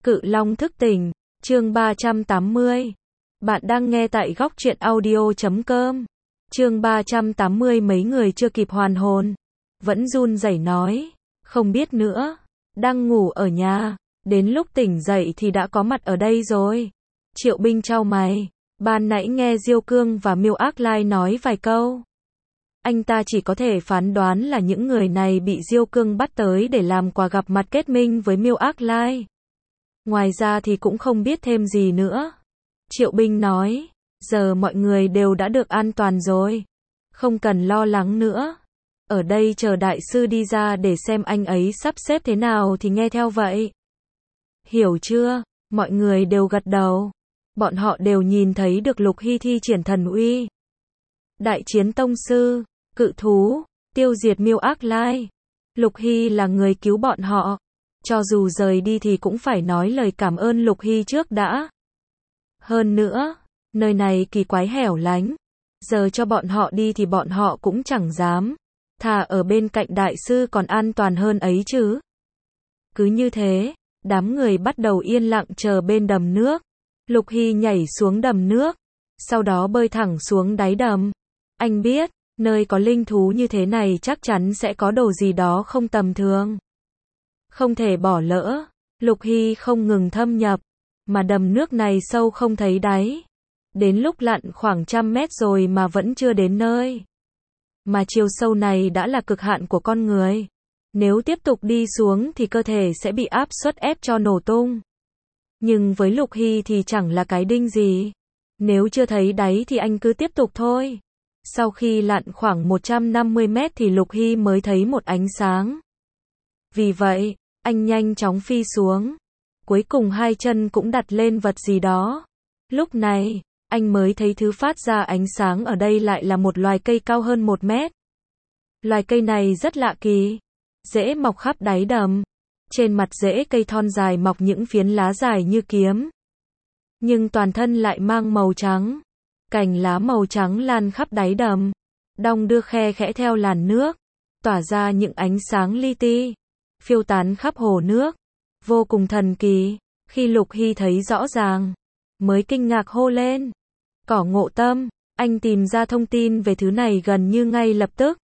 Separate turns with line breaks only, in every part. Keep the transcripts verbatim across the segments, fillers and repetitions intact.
Cự Long thức tỉnh, chương ba trăm tám mươi. Bạn đang nghe tại góc truyện audio chấm com. Chương ba trăm tám mươi mấy người chưa kịp hoàn hồn, vẫn run rẩy nói, không biết nữa, đang ngủ ở nhà, đến lúc tỉnh dậy thì đã có mặt ở đây rồi. Triệu Binh chau mày, ban nãy nghe Diêu Cương và Miêu Ác Lai nói vài câu. Anh ta chỉ có thể phán đoán là những người này bị Diêu Cương bắt tới để làm quà gặp mặt kết minh với Miêu Ác Lai. Ngoài ra thì cũng không biết thêm gì nữa. Triệu Binh nói, giờ mọi người đều đã được an toàn rồi, không cần lo lắng nữa. Ở đây chờ đại sư đi ra để xem anh ấy sắp xếp thế nào thì nghe theo vậy. Hiểu chưa? Mọi người đều gật đầu. Bọn họ đều nhìn thấy được Lục Hy thi triển thần uy. Đại chiến tông sư, cự thú, tiêu diệt Miêu Ác Lai. Lục Hy là người cứu bọn họ. Cho dù rời đi thì cũng phải nói lời cảm ơn Lục Hy trước đã. Hơn nữa, nơi này kỳ quái hẻo lánh. Giờ cho bọn họ đi thì bọn họ cũng chẳng dám. Thà ở bên cạnh đại sư còn an toàn hơn ấy chứ. Cứ như thế, đám người bắt đầu yên lặng chờ bên đầm nước. Lục Hy nhảy xuống đầm nước, sau đó bơi thẳng xuống đáy đầm. Anh biết, nơi có linh thú như thế này chắc chắn sẽ có đồ gì đó không tầm thường. Không thể bỏ lỡ. Lục Hy không ngừng thâm nhập, mà đầm nước này sâu không thấy đáy. Đến lúc lặn khoảng trăm mét rồi mà vẫn chưa đến nơi. Mà chiều sâu này đã là cực hạn của con người. Nếu tiếp tục đi xuống thì cơ thể sẽ bị áp suất ép cho nổ tung. Nhưng với Lục Hy thì chẳng là cái đinh gì. Nếu chưa thấy đáy thì anh cứ tiếp tục thôi. Sau khi lặn khoảng một trăm năm mươi mét thì Lục Hy mới thấy một ánh sáng. Vì vậy, anh nhanh chóng phi xuống. Cuối cùng hai chân cũng đặt lên vật gì đó. Lúc này, anh mới thấy thứ phát ra ánh sáng ở đây lại là một loài cây cao hơn một mét. Loài cây này rất lạ kỳ. Rễ mọc khắp đáy đầm. Trên mặt rễ cây thon dài mọc những phiến lá dài như kiếm. Nhưng toàn thân lại mang màu trắng. Cành lá màu trắng lan khắp đáy đầm. Đong đưa khe khẽ theo làn nước. Tỏa ra những ánh sáng li ti. Phiêu tán khắp hồ nước. Vô cùng thần kỳ. Khi Lục Hy thấy rõ ràng, mới kinh ngạc hô lên. Cỏ Ngộ Tâm. Anh tìm ra thông tin về thứ này gần như ngay lập tức.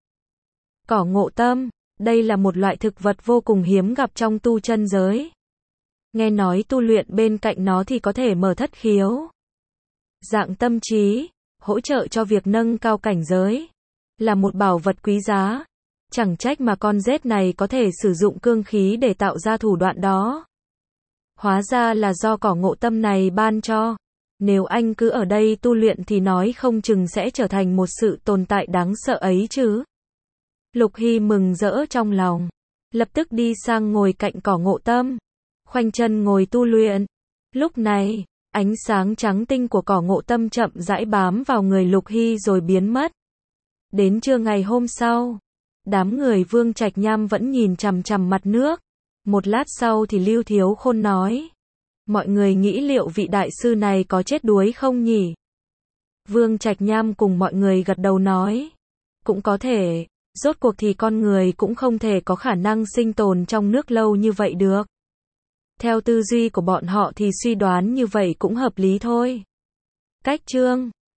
Cỏ Ngộ Tâm. Đây là một loại thực vật vô cùng hiếm gặp trong tu chân giới. Nghe nói tu luyện bên cạnh nó thì có thể mở thất khiếu. Dạng tâm trí, hỗ trợ cho việc nâng cao cảnh giới. Là một bảo vật quý giá. Chẳng trách mà con rết này có thể sử dụng cương khí để tạo ra thủ đoạn đó. Hóa ra là do cỏ Ngộ Tâm này ban cho. Nếu anh cứ ở đây tu luyện thì nói không chừng sẽ trở thành một sự tồn tại đáng sợ ấy chứ. Lục Hy mừng rỡ trong lòng. Lập tức đi sang ngồi cạnh cỏ Ngộ Tâm. Khoanh chân ngồi tu luyện. Lúc này, ánh sáng trắng tinh của cỏ Ngộ Tâm chậm rãi bám vào người Lục Hy rồi biến mất. Đến trưa ngày hôm sau, đám người Vương Trạch Nham vẫn nhìn chằm chằm mặt nước. Một lát sau thì Lưu Thiếu Khôn nói. Mọi người nghĩ liệu vị đại sư này có chết đuối không nhỉ? Vương Trạch Nham cùng mọi người gật đầu nói. Cũng có thể, rốt cuộc thì con người cũng không thể có khả năng sinh tồn trong nước lâu như vậy được. Theo tư duy của bọn họ thì suy đoán như vậy cũng hợp lý thôi. Cách chương